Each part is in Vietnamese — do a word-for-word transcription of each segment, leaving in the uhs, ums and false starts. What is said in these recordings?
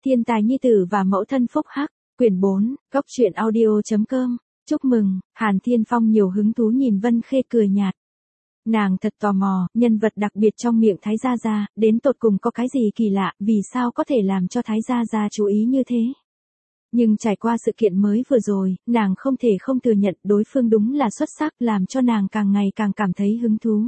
Thiên tài nhi tử và mẫu thân phúc hắc, quyển bốn, góc truyện audio.com. Chúc mừng, Hàn Thiên Phong nhiều hứng thú nhìn Vân Khê cười nhạt. Nàng thật tò mò, nhân vật đặc biệt trong miệng Thái Gia Gia, đến tột cùng có cái gì kỳ lạ, vì sao có thể làm cho Thái Gia Gia chú ý như thế. Nhưng trải qua sự kiện mới vừa rồi, nàng không thể không thừa nhận đối phương đúng là xuất sắc, làm cho nàng càng ngày càng cảm thấy hứng thú.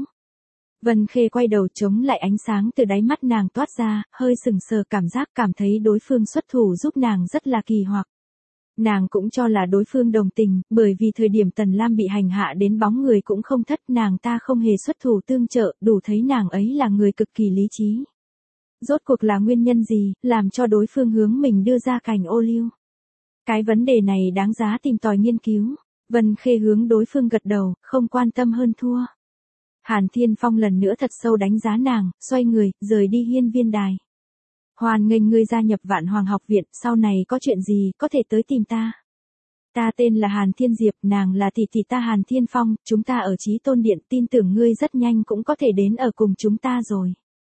Vân Khê quay đầu chống lại ánh sáng từ đáy mắt nàng toát ra, hơi sừng sờ cảm giác cảm thấy đối phương xuất thủ giúp nàng rất là kỳ hoặc. Nàng cũng cho là đối phương đồng tình, bởi vì thời điểm Tần Lam bị hành hạ đến bóng người cũng không thất, nàng ta không hề xuất thủ tương trợ, đủ thấy nàng ấy là người cực kỳ lý trí. Rốt cuộc là nguyên nhân gì, làm cho đối phương hướng mình đưa ra cành ô liu? Cái vấn đề này đáng giá tìm tòi nghiên cứu. Vân Khê hướng đối phương gật đầu, không quan tâm hơn thua. Hàn Thiên Phong lần nữa thật sâu đánh giá nàng, xoay người, rời đi hiên viên đài. Hoan nghênh ngươi gia nhập Vạn Hoàng học viện, sau này có chuyện gì, có thể tới tìm ta. Ta tên là Hàn Thiên Diệp, nàng là tỷ tỷ ta Hàn Thiên Phong, chúng ta ở Chí Tôn Điện, tin tưởng ngươi rất nhanh cũng có thể đến ở cùng chúng ta rồi.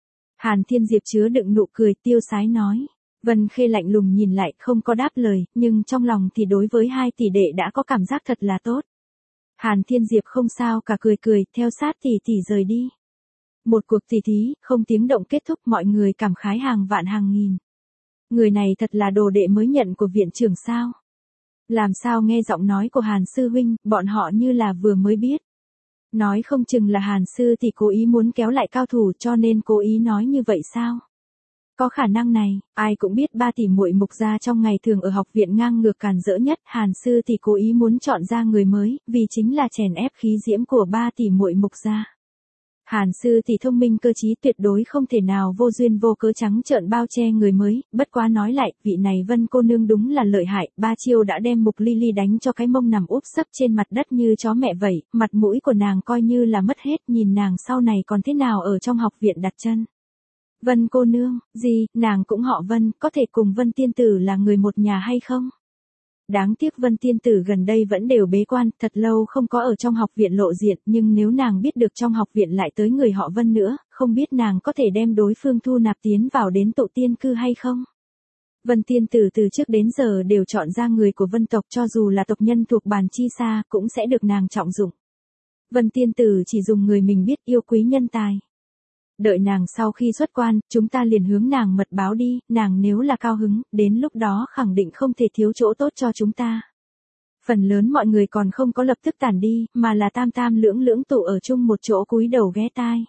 Hàn Thiên Diệp chứa đựng nụ cười tiêu sái nói. Vân Khê lạnh lùng nhìn lại, không có đáp lời, nhưng trong lòng thì đối với hai tỷ đệ đã có cảm giác thật là tốt. Hàn Thiên Diệp không sao cả cười cười, theo sát tỷ tỷ rời đi. Một cuộc tỷ thí, không tiếng động kết thúc, mọi người cảm khái hàng vạn hàng nghìn. Người này thật là đồ đệ mới nhận của viện trưởng sao? Làm sao nghe giọng nói của Hàn sư huynh, bọn họ như là vừa mới biết. Nói không chừng là Hàn sư thì cố ý muốn kéo lại cao thủ cho nên cố ý nói như vậy sao? Có khả năng này, ai cũng biết ba tỷ muội Mục gia trong ngày thường ở học viện ngang ngược càn rỡ nhất, Hàn sư thì cố ý muốn chọn ra người mới, vì chính là chèn ép khí diễm của ba tỷ muội Mục gia. Hàn sư thì thông minh cơ trí, tuyệt đối không thể nào vô duyên vô cớ trắng trợn bao che người mới, bất quá nói lại, vị này Vân cô nương đúng là lợi hại, ba chiêu đã đem Mục Ly Ly đánh cho cái mông nằm úp sấp trên mặt đất như chó mẹ vậy, mặt mũi của nàng coi như là mất hết, nhìn nàng sau này còn thế nào ở trong học viện đặt chân. Vân cô nương, gì, nàng cũng họ Vân, có thể cùng Vân tiên tử là người một nhà hay không? Đáng tiếc Vân tiên tử gần đây vẫn đều bế quan, thật lâu không có ở trong học viện lộ diện, nhưng nếu nàng biết được trong học viện lại tới người họ Vân nữa, không biết nàng có thể đem đối phương thu nạp tiến vào đến tụ tiên cư hay không? Vân tiên tử từ trước đến giờ đều chọn ra người của Vân tộc, cho dù là tộc nhân thuộc bàn chi xa, cũng sẽ được nàng trọng dụng. Vân tiên tử chỉ dùng người mình biết yêu quý nhân tài. Đợi nàng sau khi xuất quan, chúng ta liền hướng nàng mật báo đi, nàng nếu là cao hứng, đến lúc đó khẳng định không thể thiếu chỗ tốt cho chúng ta. Phần lớn mọi người còn không có lập tức tản đi, mà là tam tam lưỡng lưỡng tụ ở chung một chỗ cúi đầu ghé tai.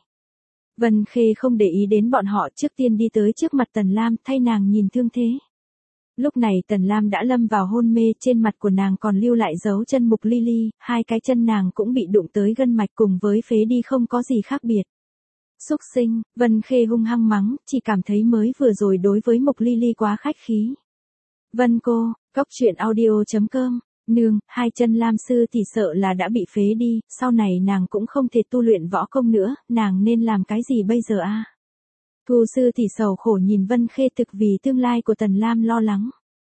Vân Khê không để ý đến bọn họ, trước tiên đi tới trước mặt Tần Lam, thay nàng nhìn thương thế. Lúc này Tần Lam đã lâm vào hôn mê, trên mặt của nàng còn lưu lại dấu chân Mục Ly Ly, hai cái chân nàng cũng bị đụng tới gân mạch cùng với phế đi không có gì khác biệt. Xúc sinh, Vân Khê hung hăng mắng, chỉ cảm thấy mới vừa rồi đối với Mục Ly Ly quá khách khí. Vân cô, góc truyện audio.com, nương, hai chân Lam sư thì sợ là đã bị phế đi, sau này nàng cũng không thể tu luyện võ công nữa, nàng nên làm cái gì bây giờ a? Thu sư thì sầu khổ nhìn Vân Khê, thực vì tương lai của Tần Lam lo lắng.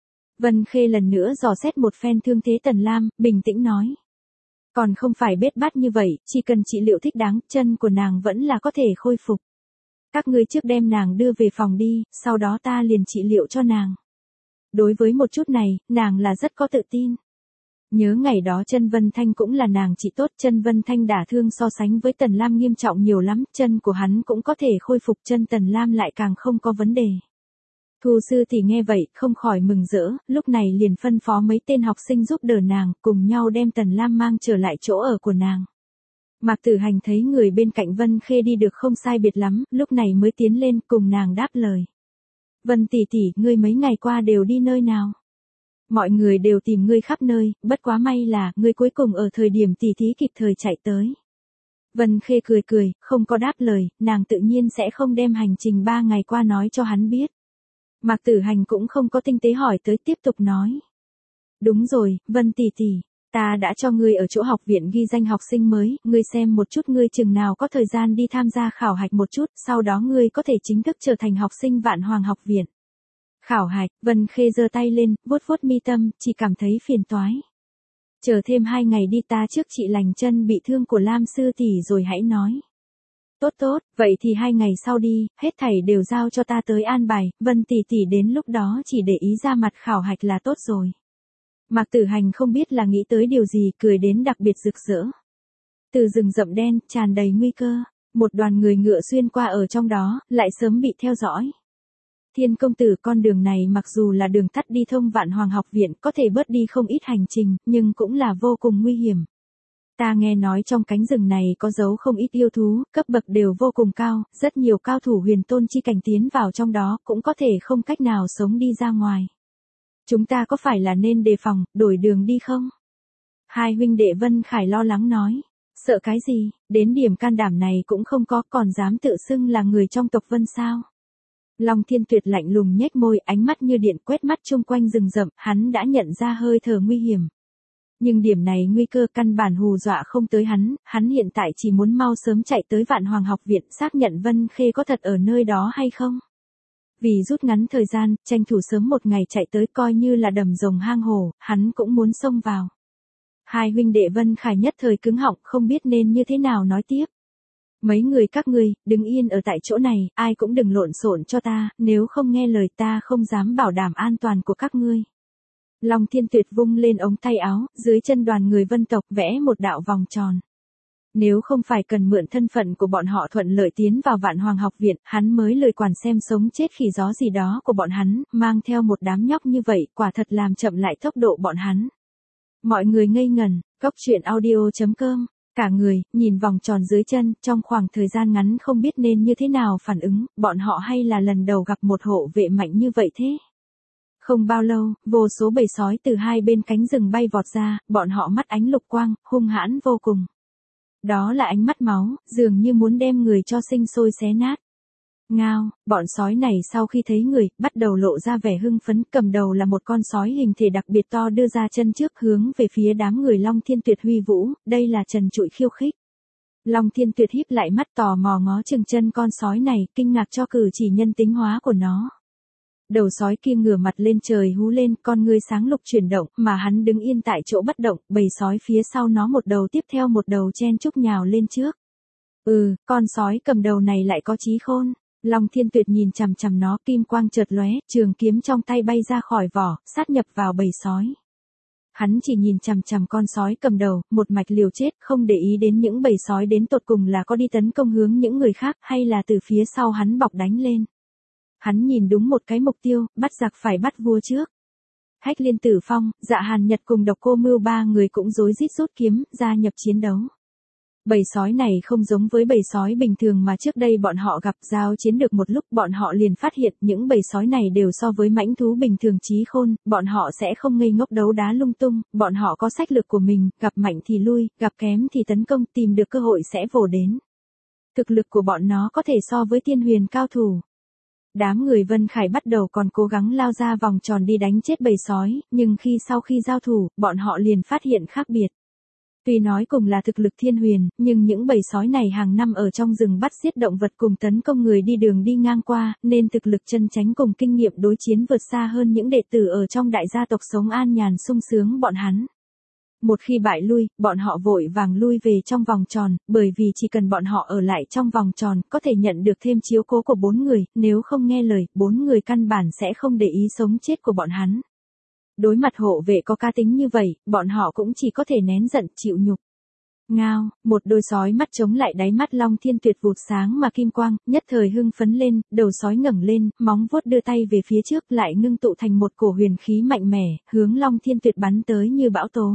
Vân Khê lần nữa dò xét một phen thương thế Tần Lam, bình tĩnh nói. Còn không phải bết bát như vậy, chỉ cần trị liệu thích đáng, chân của nàng vẫn là có thể khôi phục. Các ngươi trước đem nàng đưa về phòng đi, sau đó ta liền trị liệu cho nàng. Đối với một chút này, nàng là rất có tự tin. Nhớ ngày đó chân Vân Thanh cũng là nàng trị tốt, chân Vân Thanh đả thương so sánh với Tần Lam nghiêm trọng nhiều lắm, chân của hắn cũng có thể khôi phục, chân Tần Lam lại càng không có vấn đề. Thu sư thì nghe vậy, không khỏi mừng rỡ, lúc này liền phân phó mấy tên học sinh giúp đỡ nàng, cùng nhau đem Tần Lam mang trở lại chỗ ở của nàng. Mạc Tử Hành thấy người bên cạnh Vân Khê đi được không sai biệt lắm, lúc này mới tiến lên cùng nàng đáp lời. Vân tỷ tỷ, ngươi mấy ngày qua đều đi nơi nào? Mọi người đều tìm ngươi khắp nơi, bất quá may là, ngươi cuối cùng ở thời điểm tỷ thí kịp thời chạy tới. Vân Khê cười cười, không có đáp lời, nàng tự nhiên sẽ không đem hành trình ba ngày qua nói cho hắn biết. Mạc Tử Hành cũng không có tinh tế hỏi tới, tiếp tục nói. Đúng rồi, Vân tỷ tỷ, ta đã cho ngươi ở chỗ học viện ghi danh học sinh mới, ngươi xem một chút ngươi chừng nào có thời gian đi tham gia khảo hạch một chút, sau đó ngươi có thể chính thức trở thành học sinh Vạn Hoàng học viện. Khảo hạch, Vân Khê giơ tay lên, vuốt vuốt mi tâm, chỉ cảm thấy phiền toái. Chờ thêm hai ngày đi, ta trước trị lành chân bị thương của Lam sư tỷ rồi hãy nói. Tốt tốt, vậy thì hai ngày sau đi, hết thảy đều giao cho ta tới an bài, Vân tỷ tỷ đến lúc đó chỉ để ý ra mặt khảo hạch là tốt rồi. Mạc Tử Hành không biết là nghĩ tới điều gì, cười đến đặc biệt rực rỡ. Từ rừng rậm đen, tràn đầy nguy cơ, một đoàn người ngựa xuyên qua ở trong đó, lại sớm bị theo dõi. Thiên công tử, con đường này mặc dù là đường tắt đi thông Vạn Hoàng học viện, có thể bớt đi không ít hành trình, nhưng cũng là vô cùng nguy hiểm. Ta nghe nói trong cánh rừng này có giấu không ít yêu thú, cấp bậc đều vô cùng cao, rất nhiều cao thủ huyền tôn chi cảnh tiến vào trong đó, cũng có thể không cách nào sống đi ra ngoài. Chúng ta có phải là nên đề phòng, đổi đường đi không? Hai huynh đệ Vân Khải lo lắng nói. Sợ cái gì, đến điểm can đảm này cũng không có, còn dám tự xưng là người trong tộc Vân sao? Long Thiên Tuyệt lạnh lùng nhếch môi, ánh mắt như điện quét mắt chung quanh rừng rậm, hắn đã nhận ra hơi thở nguy hiểm. Nhưng điểm này nguy cơ căn bản hù dọa không tới hắn, hắn hiện tại chỉ muốn mau sớm chạy tới Vạn Hoàng học viện xác nhận Vân Khê có thật ở nơi đó hay không. Vì rút ngắn thời gian, tranh thủ sớm một ngày chạy tới coi như là đầm rồng hang hổ, hắn cũng muốn xông vào. Hai huynh đệ Vân Khải nhất thời cứng họng không biết nên như thế nào nói tiếp. Mấy người các ngươi, đứng yên ở tại chỗ này, ai cũng đừng lộn xộn cho ta, nếu không nghe lời ta không dám bảo đảm an toàn của các ngươi. Long Thiên Tuyệt vung lên ống tay áo, dưới chân đoàn người Vân tộc vẽ một đạo vòng tròn. Nếu không phải cần mượn thân phận của bọn họ thuận lợi tiến vào Vạn Hoàng học viện, hắn mới lười quản xem sống chết khỉ gió gì đó của bọn hắn, mang theo một đám nhóc như vậy, quả thật làm chậm lại tốc độ bọn hắn. Mọi người ngây ngẩn, cốc truyện audio chấm com, cả người, nhìn vòng tròn dưới chân, trong khoảng thời gian ngắn không biết nên như thế nào phản ứng, bọn họ hay là lần đầu gặp một hộ vệ mạnh như vậy thế. Không bao lâu, vô số bầy sói từ hai bên cánh rừng bay vọt ra, bọn họ mắt ánh lục quang, hung hãn vô cùng. Đó là ánh mắt máu, dường như muốn đem người cho sinh sôi xé nát. Ngao, bọn sói này sau khi thấy người, bắt đầu lộ ra vẻ hưng phấn, cầm đầu là một con sói hình thể đặc biệt to đưa ra chân trước hướng về phía đám người Long Thiên Tuyệt huy vũ, đây là trần trụi khiêu khích. Long Thiên Tuyệt híp lại mắt tò mò ngó chừng chân con sói này, kinh ngạc cho cử chỉ nhân tính hóa của nó. Đầu sói kia ngửa mặt lên trời hú lên, con ngươi sáng lục chuyển động, mà hắn đứng yên tại chỗ bất động, bầy sói phía sau nó một đầu tiếp theo một đầu chen chúc nhào lên trước. Ừ, con sói cầm đầu này lại có trí khôn. Long Thiên Tuyệt nhìn chằm chằm nó, kim quang chợt lóe, trường kiếm trong tay bay ra khỏi vỏ, sát nhập vào bầy sói. Hắn chỉ nhìn chằm chằm con sói cầm đầu, một mạch liều chết, không để ý đến những bầy sói đến tột cùng là có đi tấn công hướng những người khác hay là từ phía sau hắn bọc đánh lên. Hắn nhìn đúng một cái mục tiêu, bắt giặc phải bắt vua trước. Hách Liên Tử Phong, Dạ Hàn Nhật cùng Độc Cô Mưu ba người cũng rối rít rút kiếm, gia nhập chiến đấu. Bầy sói này không giống với bầy sói bình thường mà trước đây bọn họ gặp, giao chiến được một lúc bọn họ liền phát hiện những bầy sói này đều so với mãnh thú bình thường trí khôn, bọn họ sẽ không ngây ngốc đấu đá lung tung, bọn họ có sách lược của mình, gặp mạnh thì lui, gặp kém thì tấn công, tìm được cơ hội sẽ vồ đến. Thực lực của bọn nó có thể so với tiên huyền cao thủ. Đám người Vân Khải bắt đầu còn cố gắng lao ra vòng tròn đi đánh chết bầy sói, nhưng khi sau khi giao thủ, bọn họ liền phát hiện khác biệt. Tuy nói cùng là thực lực thiên huyền, nhưng những bầy sói này hàng năm ở trong rừng bắt giết động vật cùng tấn công người đi đường đi ngang qua, nên thực lực chân chánh cùng kinh nghiệm đối chiến vượt xa hơn những đệ tử ở trong đại gia tộc sống an nhàn sung sướng bọn hắn. Một khi bại lui, bọn họ vội vàng lui về trong vòng tròn, bởi vì chỉ cần bọn họ ở lại trong vòng tròn, có thể nhận được thêm chiếu cố của bốn người, nếu không nghe lời, bốn người căn bản sẽ không để ý sống chết của bọn hắn. Đối mặt hộ vệ có cá tính như vậy, bọn họ cũng chỉ có thể nén giận chịu nhục. Ngao, một đôi sói mắt chống lại đáy mắt Long Thiên Tuyệt vụt sáng mà kim quang, nhất thời hưng phấn lên, đầu sói ngẩng lên, móng vuốt đưa tay về phía trước lại ngưng tụ thành một cổ huyền khí mạnh mẽ, hướng Long Thiên Tuyệt bắn tới như bão tố.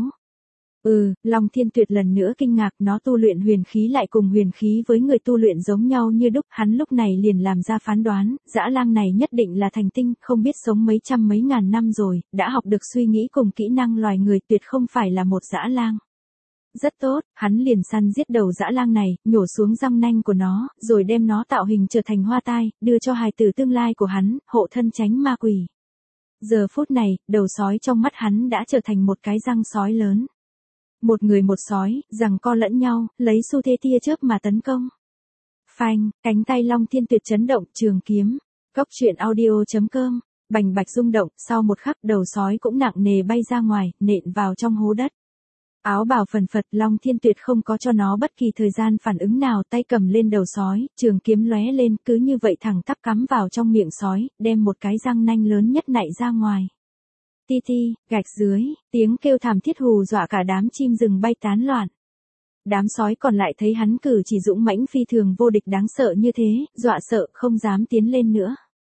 Ừ, Long Thiên Tuyệt lần nữa kinh ngạc, nó tu luyện huyền khí lại cùng huyền khí với người tu luyện giống nhau như đúc, hắn lúc này liền làm ra phán đoán, dã lang này nhất định là thành tinh, không biết sống mấy trăm mấy ngàn năm rồi, đã học được suy nghĩ cùng kỹ năng loài người, tuyệt không phải là một dã lang. Rất tốt, hắn liền săn giết đầu dã lang này, nhổ xuống răng nanh của nó, rồi đem nó tạo hình trở thành hoa tai, đưa cho hài tử tương lai của hắn, hộ thân tránh ma quỷ. Giờ phút này, đầu sói trong mắt hắn đã trở thành một cái răng sói lớn. Một người một sói, giằng co lẫn nhau, lấy xu thế tia chớp mà tấn công. Phanh, cánh tay Long Thiên Tuyệt chấn động, trường kiếm. Cốc truyện audio chấm com, bành bạch rung động, sau một khắc đầu sói cũng nặng nề bay ra ngoài, nện vào trong hố đất. Áo bào phần phật, Long Thiên Tuyệt không có cho nó bất kỳ thời gian phản ứng nào, tay cầm lên đầu sói, trường kiếm lóe lên, cứ như vậy thẳng tắp cắm vào trong miệng sói, đem một cái răng nanh lớn nhất nạy ra ngoài. Ti ti, gạch dưới, tiếng kêu thảm thiết hù dọa cả đám chim rừng bay tán loạn. Đám sói còn lại thấy hắn cử chỉ dũng mãnh phi thường vô địch đáng sợ như thế, dọa sợ không dám tiến lên nữa.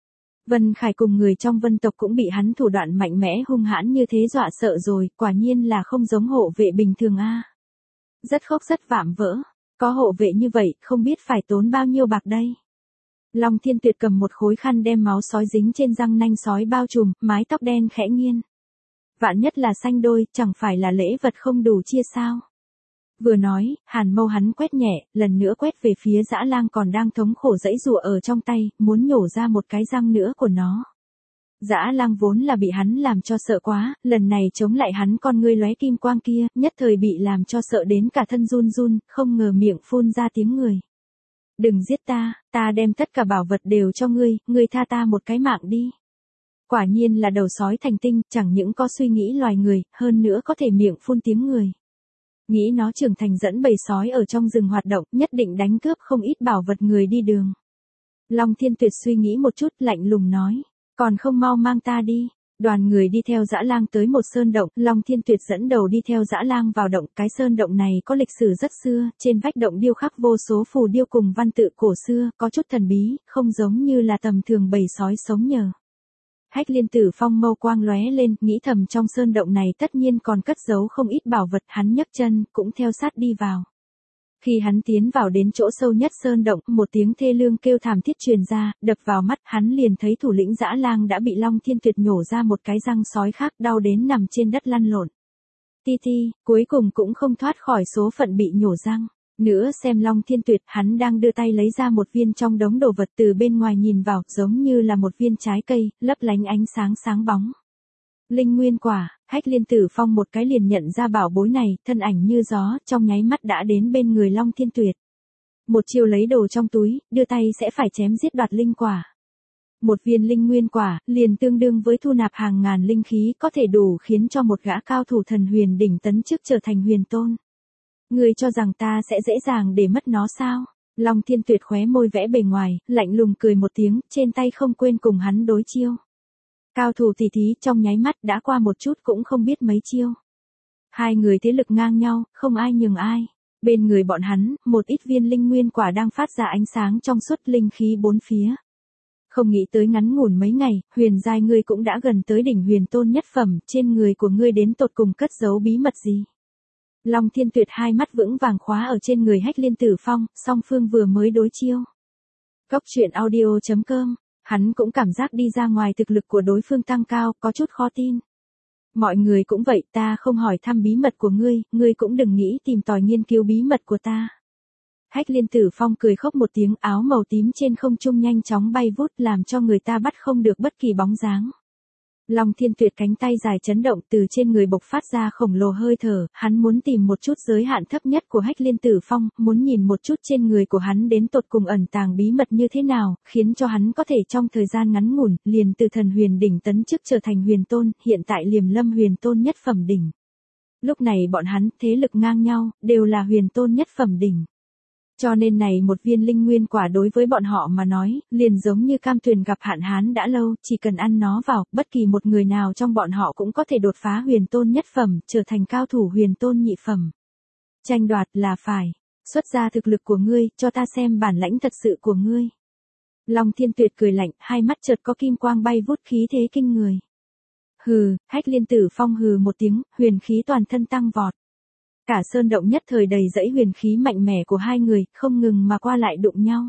Vân Khải cùng người trong Vân tộc cũng bị hắn thủ đoạn mạnh mẽ hung hãn như thế dọa sợ rồi, quả nhiên là không giống hộ vệ bình thường a. Rất khóc rất vạm vỡ, có hộ vệ như vậy, không biết phải tốn bao nhiêu bạc đây. Long Thiên Tuyệt cầm một khối khăn đem máu sói dính trên răng nanh sói bao trùm, mái tóc đen khẽ nghiêng. Vạn nhất là xanh đôi, chẳng phải là lễ vật không đủ chia sao. Vừa nói, hàn mâu hắn quét nhẹ, lần nữa quét về phía dã lang còn đang thống khổ giãy giụa ở trong tay, muốn nhổ ra một cái răng nữa của nó. Dã lang vốn là bị hắn làm cho sợ quá, lần này chống lại hắn con ngươi lóe kim quang kia, nhất thời bị làm cho sợ đến cả thân run run, không ngờ miệng phun ra tiếng người. Đừng giết ta, ta đem tất cả bảo vật đều cho ngươi, ngươi tha ta một cái mạng đi. Quả nhiên là đầu sói thành tinh, chẳng những có suy nghĩ loài người, hơn nữa có thể miệng phun tiếng người. Nghĩ nó trưởng thành dẫn bầy sói ở trong rừng hoạt động, nhất định đánh cướp không ít bảo vật người đi đường. Long Thiên Tuyệt suy nghĩ một chút, lạnh lùng nói, còn không mau mang ta đi. Đoàn người đi theo dã lang tới một sơn động, Long Thiên Tuyệt dẫn đầu đi theo dã lang vào động, cái sơn động này có lịch sử rất xưa, trên vách động điêu khắc vô số phù điêu cùng văn tự cổ xưa, có chút thần bí, không giống như là tầm thường bầy sói sống nhờ. Hách Liên Tử Phong mâu quang lóe lên, nghĩ thầm trong sơn động này tất nhiên còn cất giấu không ít bảo vật, hắn nhấc chân, cũng theo sát đi vào. Khi hắn tiến vào đến chỗ sâu nhất sơn động, một tiếng thê lương kêu thảm thiết truyền ra, đập vào mắt, hắn liền thấy thủ lĩnh dã lang đã bị Long Thiên Tuyệt nhổ ra một cái răng sói khác, đau đến nằm trên đất lăn lộn. Ti ti, cuối cùng cũng không thoát khỏi số phận bị nhổ răng. Nữa xem Long Thiên Tuyệt, hắn đang đưa tay lấy ra một viên trong đống đồ vật từ bên ngoài nhìn vào, giống như là một viên trái cây, lấp lánh ánh sáng sáng bóng. Linh nguyên quả, Hách Liên Tử Phong một cái liền nhận ra bảo bối này, thân ảnh như gió, trong nháy mắt đã đến bên người Long Thiên Tuyệt. Một chiều lấy đồ trong túi, đưa tay sẽ phải chém giết đoạt linh quả. Một viên linh nguyên quả, liền tương đương với thu nạp hàng ngàn linh khí, có thể đủ khiến cho một gã cao thủ thần huyền đỉnh tấn chức trở thành huyền tôn. Ngươi cho rằng ta sẽ dễ dàng để mất nó sao? Long Thiên Tuyệt khóe môi vẽ bề ngoài, lạnh lùng cười một tiếng, trên tay không quên cùng hắn đối chiêu. Cao thủ tỷ thí trong nháy mắt đã qua một chút cũng không biết mấy chiêu. Hai người thế lực ngang nhau, không ai nhường ai. Bên người bọn hắn, một ít viên linh nguyên quả đang phát ra ánh sáng trong suốt, linh khí bốn phía. Không nghĩ tới ngắn ngủn mấy ngày, huyền giai ngươi cũng đã gần tới đỉnh huyền tôn nhất phẩm, trên người của ngươi đến tột cùng cất giấu bí mật gì? Long Thiên Tuyệt hai mắt vững vàng khóa ở trên người Hách Liên Tử Phong, song phương vừa mới đối chiêu. Góc truyện audio chấm com, hắn cũng cảm giác đi ra ngoài thực lực của đối phương tăng cao, có chút khó tin. Mọi người cũng vậy, ta không hỏi thăm bí mật của ngươi, ngươi cũng đừng nghĩ tìm tòi nghiên cứu bí mật của ta. Hách Liên Tử Phong cười khóc một tiếng, áo màu tím trên không trung nhanh chóng bay vút làm cho người ta bắt không được bất kỳ bóng dáng. Long Thiên Tuyệt cánh tay dài chấn động, từ trên người bộc phát ra khổng lồ hơi thở, hắn muốn tìm một chút giới hạn thấp nhất của Hách Liên Tử Phong, muốn nhìn một chút trên người của hắn đến tột cùng ẩn tàng bí mật như thế nào, khiến cho hắn có thể trong thời gian ngắn ngủn, liền từ thần huyền đỉnh tấn chức trở thành huyền tôn, hiện tại liềm lâm huyền tôn nhất phẩm đỉnh. Lúc này bọn hắn, thế lực ngang nhau, đều là huyền tôn nhất phẩm đỉnh. Cho nên này một viên linh nguyên quả đối với bọn họ mà nói, liền giống như cam tuyền gặp hạn hán đã lâu, chỉ cần ăn nó vào, bất kỳ một người nào trong bọn họ cũng có thể đột phá huyền tôn nhất phẩm, trở thành cao thủ huyền tôn nhị phẩm. Tranh đoạt là phải, xuất ra thực lực của ngươi, cho ta xem bản lãnh thật sự của ngươi. Long Thiên Tuyệt cười lạnh, hai mắt chợt có kim quang bay vút, khí thế kinh người. Hừ, Hách Liên Tử Phong hừ một tiếng, huyền khí toàn thân tăng vọt. Cả sơn động nhất thời đầy dẫy huyền khí mạnh mẽ của hai người, không ngừng mà qua lại đụng nhau.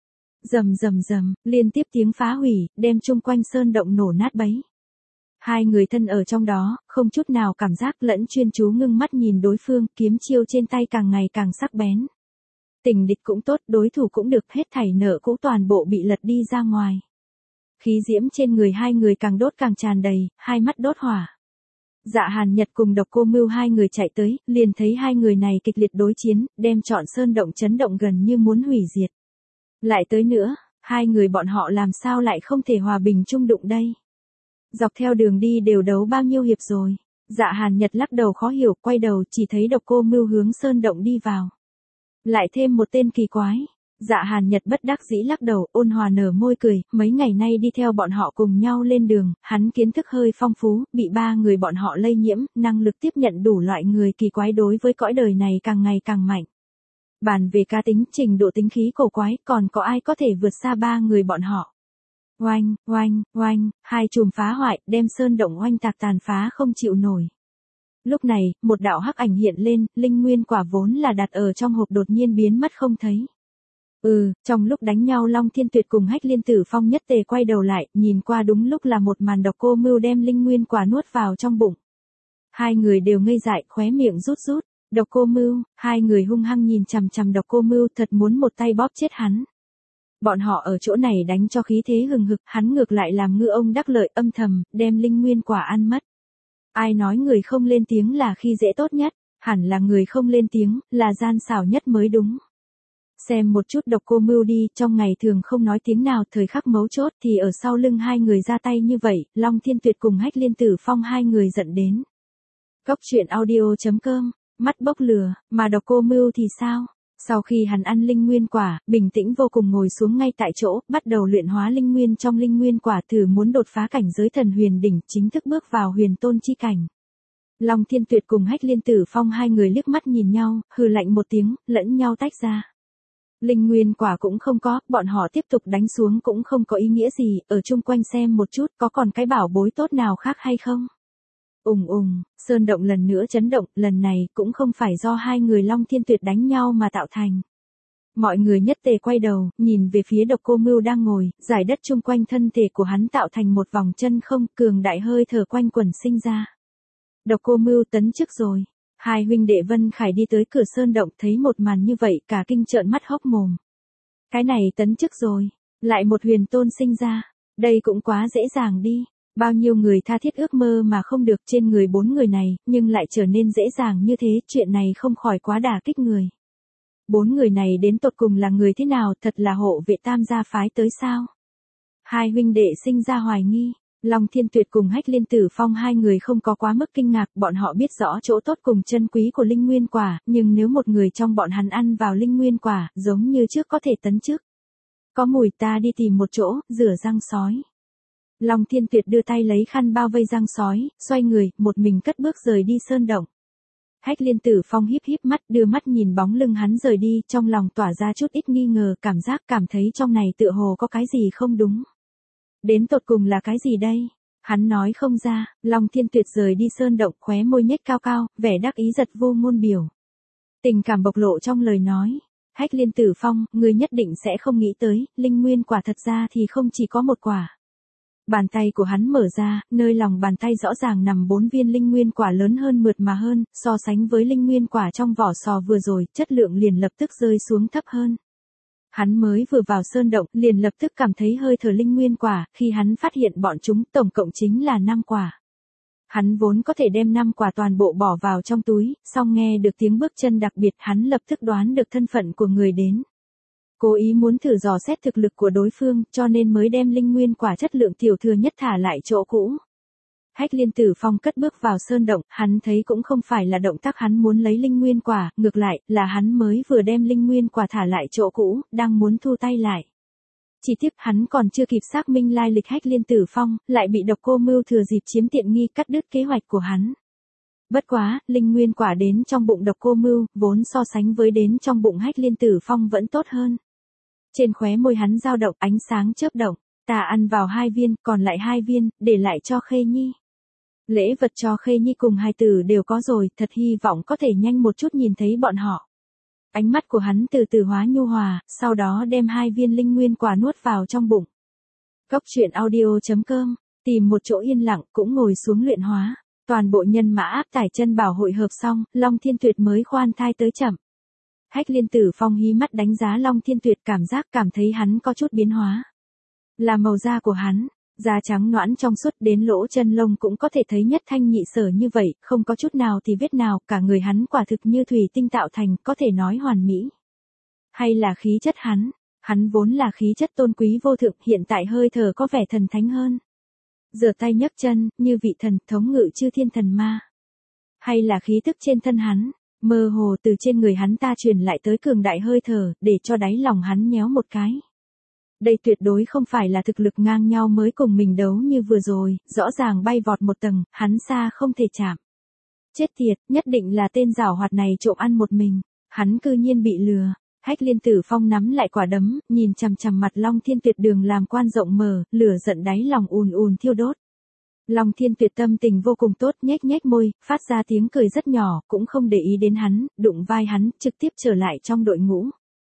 Rầm rầm rầm, liên tiếp tiếng phá hủy, đem chung quanh sơn động nổ nát bấy. Hai người thân ở trong đó, không chút nào cảm giác, lẫn chuyên chú ngưng mắt nhìn đối phương, kiếm chiêu trên tay càng ngày càng sắc bén. Tình địch cũng tốt, đối thủ cũng được, hết thảy nợ cũ toàn bộ bị lật đi ra ngoài. Khí diễm trên người hai người càng đốt càng tràn đầy, hai mắt đốt hỏa. Dạ Hàn Nhật cùng Độc Cô Mưu hai người chạy tới, liền thấy hai người này kịch liệt đối chiến, đem trọn sơn động chấn động gần như muốn hủy diệt. Lại tới nữa, hai người bọn họ làm sao lại không thể hòa bình chung đụng đây? Dọc theo đường đi đều đấu bao nhiêu hiệp rồi. Dạ Hàn Nhật lắc đầu khó hiểu, quay đầu chỉ thấy Độc Cô Mưu hướng sơn động đi vào. Lại thêm một tên kỳ quái. Dạ Hàn Nhật bất đắc dĩ lắc đầu, ôn hòa nở môi cười, mấy ngày nay đi theo bọn họ cùng nhau lên đường, hắn kiến thức hơi phong phú, bị ba người bọn họ lây nhiễm, năng lực tiếp nhận đủ loại người kỳ quái đối với cõi đời này càng ngày càng mạnh. Bàn về cá tính, trình độ tính khí cổ quái, còn có ai có thể vượt xa ba người bọn họ. Oanh, oanh, oanh, hai chùm phá hoại, đem sơn động oanh tạc tàn phá không chịu nổi. Lúc này, một đạo hắc ảnh hiện lên, linh nguyên quả vốn là đặt ở trong hộp đột nhiên biến mất không thấy. Ừ, trong lúc đánh nhau Long Thiên Tuyệt cùng Hách Liên Tử Phong nhất tề quay đầu lại, nhìn qua đúng lúc là một màn Độc Cô Mưu đem linh nguyên quả nuốt vào trong bụng. Hai người đều ngây dại, khóe miệng rút rút. Độc Cô Mưu, hai người hung hăng nhìn chằm chằm Độc Cô Mưu, thật muốn một tay bóp chết hắn. Bọn họ ở chỗ này đánh cho khí thế hừng hực, hắn ngược lại làm ngư ông đắc lợi, âm thầm đem linh nguyên quả ăn mất. Ai nói người không lên tiếng là khi dễ tốt nhất, hẳn là người không lên tiếng là gian xảo nhất mới đúng. Xem một chút Độc Cô Mưu đi, trong ngày thường không nói tiếng nào, thời khắc mấu chốt thì ở sau lưng hai người ra tay như vậy, Long Thiên Tuyệt cùng Hách Liên Tử Phong hai người giận đến. Cốc truyện audio chấm com, mắt bốc lửa, mà Độc Cô Mưu thì sao? Sau khi hắn ăn linh nguyên quả, bình tĩnh vô cùng ngồi xuống ngay tại chỗ, bắt đầu luyện hóa linh nguyên trong linh nguyên quả, thử muốn đột phá cảnh giới thần huyền đỉnh, chính thức bước vào huyền tôn chi cảnh. Long Thiên Tuyệt cùng Hách Liên Tử Phong hai người liếc mắt nhìn nhau, hừ lạnh một tiếng, lẫn nhau tách ra. Linh nguyên quả cũng không có, bọn họ tiếp tục đánh xuống cũng không có ý nghĩa gì, ở chung quanh xem một chút có còn cái bảo bối tốt nào khác hay không. Ùng ùng, sơn động lần nữa chấn động, lần này cũng không phải do hai người Long Thiên Tuyệt đánh nhau mà tạo thành. Mọi người nhất tề quay đầu, nhìn về phía Độc Cô Mưu đang ngồi, giải đất chung quanh thân thể của hắn tạo thành một vòng chân không, cường đại hơi thở quanh quẩn sinh ra. Độc Cô Mưu tấn chức rồi. Hai huynh đệ Vân Khải đi tới cửa sơn động, thấy một màn như vậy, cả kinh trợn mắt hốc mồm. Cái này tấn chức rồi, lại một huyền tôn sinh ra, đây cũng quá dễ dàng đi. Bao nhiêu người tha thiết ước mơ mà không được, trên người bốn người này, nhưng lại trở nên dễ dàng như thế, chuyện này không khỏi quá đả kích người. Bốn người này đến tột cùng là người thế nào, thật là hộ vệ Tam gia phái tới sao? Hai huynh đệ sinh ra hoài nghi. Long Thiên Tuyệt cùng Hách Liên Tử Phong hai người không có quá mức kinh ngạc, bọn họ biết rõ chỗ tốt cùng chân quý của linh nguyên quả, nhưng nếu một người trong bọn hắn ăn vào linh nguyên quả, giống như trước có thể tấn chức. Có mùi, ta đi tìm một chỗ, rửa răng sói. Long Thiên Tuyệt đưa tay lấy khăn bao vây răng sói, xoay người, một mình cất bước rời đi sơn động. Hách Liên Tử Phong híp híp mắt, đưa mắt nhìn bóng lưng hắn rời đi, trong lòng tỏa ra chút ít nghi ngờ, cảm giác cảm thấy trong này tựa hồ có cái gì không đúng. Đến tột cùng là cái gì đây? Hắn nói không ra. Long Thiên Tuyệt rời đi sơn động, khóe môi nhếch cao cao, vẻ đắc ý giật vô ngôn biểu. Tình cảm bộc lộ trong lời nói. Hách Liên Tử Phong, ngươi nhất định sẽ không nghĩ tới, linh nguyên quả thật ra thì không chỉ có một quả. Bàn tay của hắn mở ra, nơi lòng bàn tay rõ ràng nằm bốn viên linh nguyên quả lớn hơn mượt mà hơn, so sánh với linh nguyên quả trong vỏ sò vừa rồi, chất lượng liền lập tức rơi xuống thấp hơn. Hắn mới vừa vào sơn động, liền lập tức cảm thấy hơi thở linh nguyên quả, khi hắn phát hiện bọn chúng tổng cộng chính là năm quả. Hắn vốn có thể đem năm quả toàn bộ bỏ vào trong túi, song nghe được tiếng bước chân đặc biệt, hắn lập tức đoán được thân phận của người đến. Cố ý muốn thử dò xét thực lực của đối phương, cho nên mới đem linh nguyên quả chất lượng tiểu thừa nhất thả lại chỗ cũ. Hách Liên Tử Phong cất bước vào sơn động, hắn thấy cũng không phải là động tác hắn muốn lấy linh nguyên quả, ngược lại, là hắn mới vừa đem linh nguyên quả thả lại chỗ cũ, đang muốn thu tay lại. Chỉ tiếc hắn còn chưa kịp xác minh lai lịch Hách Liên Tử Phong, lại bị Độc Cô Mưu thừa dịp chiếm tiện nghi cắt đứt kế hoạch của hắn. Bất quá, linh nguyên quả đến trong bụng Độc Cô Mưu, vốn so sánh với đến trong bụng Hách Liên Tử Phong vẫn tốt hơn. Trên khóe môi hắn dao động, ánh sáng chớp động, ta ăn vào hai viên, còn lại hai viên, để lại cho Khê Nhi. Lễ vật cho Khê Nhi cùng hai tử đều có rồi, thật hy vọng có thể nhanh một chút nhìn thấy bọn họ. Ánh mắt của hắn từ từ hóa nhu hòa, sau đó đem hai viên linh nguyên quả nuốt vào trong bụng. Cốc truyện audio chấm com, tìm một chỗ yên lặng cũng ngồi xuống luyện hóa. Toàn bộ nhân mã áp tải chân bảo hội hợp xong, Long Thiên Tuyệt mới khoan thai tới chậm. Hách Liên Tử Phong hí mắt đánh giá Long Thiên Tuyệt, cảm giác cảm thấy hắn có chút biến hóa. Là màu da của hắn, da trắng nõn trong suốt đến lỗ chân lông cũng có thể thấy nhất thanh nhị sở như vậy, không có chút nào thì vết nào, cả người hắn quả thực như thủy tinh tạo thành, có thể nói hoàn mỹ. Hay là khí chất hắn, hắn vốn là khí chất tôn quý vô thượng, hiện tại hơi thở có vẻ thần thánh hơn. Giở tay nhấc chân, như vị thần thống ngự chư thiên thần ma. Hay là khí tức trên thân hắn, mơ hồ từ trên người hắn ta truyền lại tới cường đại hơi thở, để cho đáy lòng hắn nhéo một cái. Đây tuyệt đối không phải là thực lực ngang nhau mới cùng mình đấu như vừa rồi, rõ ràng bay vọt một tầng, hắn xa không thể chạm. Chết tiệt, nhất định là tên giảo hoạt này trộm ăn một mình, hắn cư nhiên bị lừa. Hách Liên Tử Phong nắm lại quả đấm, nhìn chằm chằm mặt Long Thiên Tuyệt đường làm quan rộng mở, lửa giận đáy lòng ùn ùn thiêu đốt. Long Thiên Tuyệt tâm tình vô cùng tốt, nhếch nhếch môi, phát ra tiếng cười rất nhỏ, cũng không để ý đến hắn, đụng vai hắn, trực tiếp trở lại trong đội ngũ.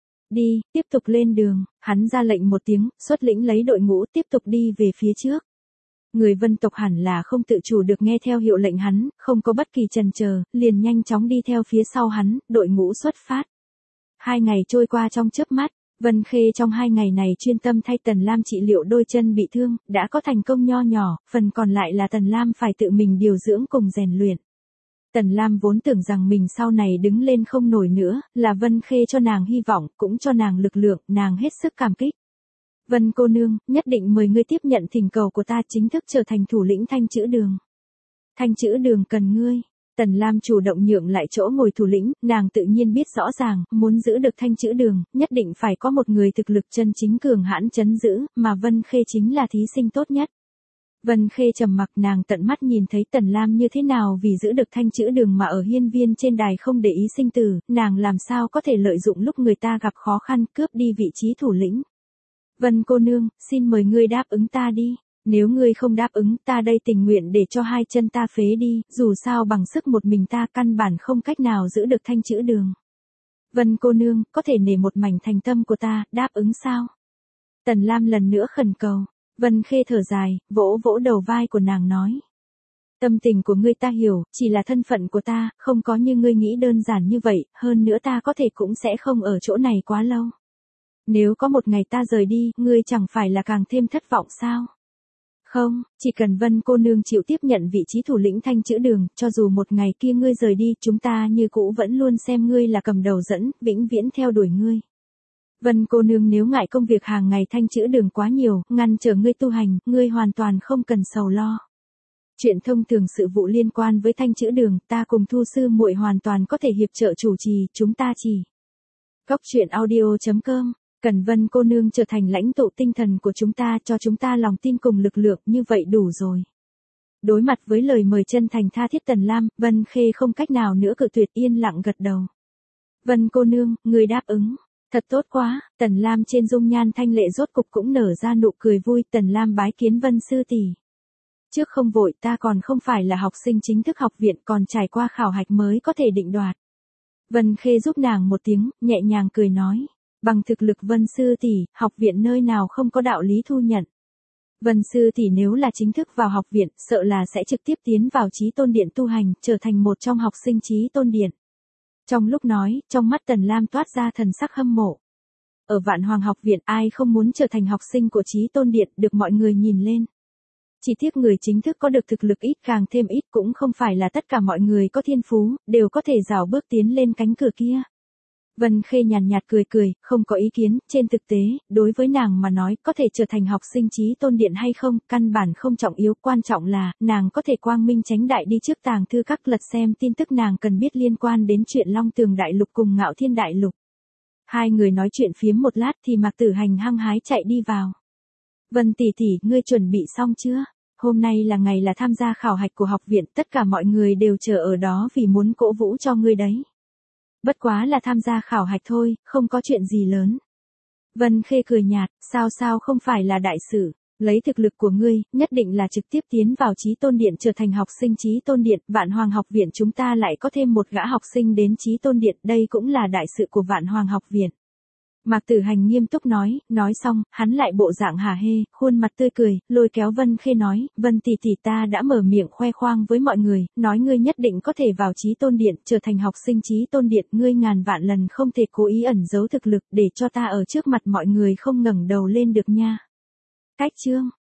Đi, tiếp tục lên đường, hắn ra lệnh một tiếng, xuất lĩnh lấy đội ngũ tiếp tục đi về phía trước. Người Vân tộc hẳn là không tự chủ được nghe theo hiệu lệnh hắn, không có bất kỳ chần chờ, liền nhanh chóng đi theo phía sau hắn, đội ngũ xuất phát. Hai ngày trôi qua trong chớp mắt, Vân Khê trong hai ngày này chuyên tâm thay Tần Lam trị liệu đôi chân bị thương, đã có thành công nho nhỏ, phần còn lại là Tần Lam phải tự mình điều dưỡng cùng rèn luyện. Tần Lam vốn tưởng rằng mình sau này đứng lên không nổi nữa, là Vân Khê cho nàng hy vọng, cũng cho nàng lực lượng, nàng hết sức cảm kích. Vân cô nương, nhất định mời ngươi tiếp nhận thỉnh cầu của ta, chính thức trở thành thủ lĩnh Thanh Chữ Đường. Thanh Chữ Đường cần ngươi. Tần Lam chủ động nhượng lại chỗ ngồi thủ lĩnh, nàng tự nhiên biết rõ ràng, muốn giữ được Thanh Chữ Đường, nhất định phải có một người thực lực chân chính cường hãn chấn giữ, mà Vân Khê chính là thí sinh tốt nhất. Vân Khê trầm mặc, nàng tận mắt nhìn thấy Tần Lam như thế nào vì giữ được Thanh Chữ Đường mà ở hiên viên trên đài không để ý sinh tử, nàng làm sao có thể lợi dụng lúc người ta gặp khó khăn cướp đi vị trí thủ lĩnh. Vân cô nương, xin mời ngươi đáp ứng ta đi. Nếu ngươi không đáp ứng, ta đây tình nguyện để cho hai chân ta phế đi, dù sao bằng sức một mình ta căn bản không cách nào giữ được Thanh Chữ Đường. Vân cô nương, có thể nể một mảnh thành tâm của ta, đáp ứng sao? Tần Lam lần nữa khẩn cầu. Vân Khê thở dài, vỗ vỗ đầu vai của nàng nói. Tâm tình của ngươi ta hiểu, chỉ là thân phận của ta, không có như ngươi nghĩ đơn giản như vậy, hơn nữa ta có thể cũng sẽ không ở chỗ này quá lâu. Nếu có một ngày ta rời đi, ngươi chẳng phải là càng thêm thất vọng sao? Không, chỉ cần Vân cô nương chịu tiếp nhận vị trí thủ lĩnh Thanh Chữ Đường, cho dù một ngày kia ngươi rời đi, chúng ta như cũ vẫn luôn xem ngươi là cầm đầu dẫn, vĩnh viễn theo đuổi ngươi. Vân cô nương nếu ngại công việc hàng ngày Thanh Chữ Đường quá nhiều, ngăn trở ngươi tu hành, ngươi hoàn toàn không cần sầu lo. Chuyện thông thường sự vụ liên quan với Thanh Chữ Đường, ta cùng Thu sư muội hoàn toàn có thể hiệp trợ chủ trì, chúng ta chỉ. Cốc truyện audio chấm com. Cần Vân cô nương trở thành lãnh tụ tinh thần của chúng ta, cho chúng ta lòng tin cùng lực lượng, như vậy đủ rồi. Đối mặt với lời mời chân thành tha thiết Tần Lam, Vân Khê không cách nào nữa cự tuyệt, yên lặng gật đầu. Vân cô nương, người đáp ứng. Thật tốt quá, Tần Lam trên dung nhan thanh lệ rốt cục cũng nở ra nụ cười vui. Tần Lam bái kiến Vân sư tỷ. Trước không vội, ta còn không phải là học sinh chính thức học viện, còn trải qua khảo hạch mới có thể định đoạt. Vân Khê giúp nàng một tiếng, nhẹ nhàng cười nói. Bằng thực lực Vân sư tỷ, học viện nơi nào không có đạo lý thu nhận. Vân sư tỷ nếu là chính thức vào học viện, sợ là sẽ trực tiếp tiến vào Chí Tôn Điện tu hành, trở thành một trong học sinh Chí Tôn Điện. Trong lúc nói, trong mắt Tần Lam toát ra thần sắc hâm mộ. Ở Vạn Hoàng học viện, ai không muốn trở thành học sinh của Chí Tôn Điện, được mọi người nhìn lên. Chỉ tiếc người chính thức có được thực lực ít càng thêm ít, cũng không phải là tất cả mọi người có thiên phú, đều có thể rào bước tiến lên cánh cửa kia. Vân Khê nhàn nhạt cười cười, không có ý kiến, trên thực tế, đối với nàng mà nói, có thể trở thành học sinh Chí Tôn Điện hay không, căn bản không trọng yếu, quan trọng là, nàng có thể quang minh chánh đại đi trước tàng thư các lật xem tin tức nàng cần biết liên quan đến chuyện Long Tường Đại Lục cùng Ngạo Thiên Đại Lục. Hai người nói chuyện phiếm một lát thì Mạc Tử Hành hăng hái chạy đi vào. Vân tỷ tỷ, ngươi chuẩn bị xong chưa? Hôm nay là ngày là tham gia khảo hạch của học viện, tất cả mọi người đều chờ ở đó vì muốn cổ vũ cho ngươi đấy. Bất quá là tham gia khảo hạch thôi, không có chuyện gì lớn. Vân Khê cười nhạt, sao sao không phải là đại sự, lấy thực lực của ngươi, nhất định là trực tiếp tiến vào Chí Tôn Điện trở thành học sinh Chí Tôn Điện, Vạn Hoàng học viện chúng ta lại có thêm một gã học sinh đến Chí Tôn Điện, đây cũng là đại sự của Vạn Hoàng học viện. Mạc Tử Hành nghiêm túc nói, nói xong, hắn lại bộ dạng hả hê, khuôn mặt tươi cười, lôi kéo Vân Khê nói, Vân tỷ tỷ ta đã mở miệng khoe khoang với mọi người, nói ngươi nhất định có thể vào Chí Tôn Điện, trở thành học sinh Chí Tôn Điện, ngươi ngàn vạn lần không thể cố ý ẩn giấu thực lực, để cho ta ở trước mặt mọi người không ngẩng đầu lên được nha. Cách chương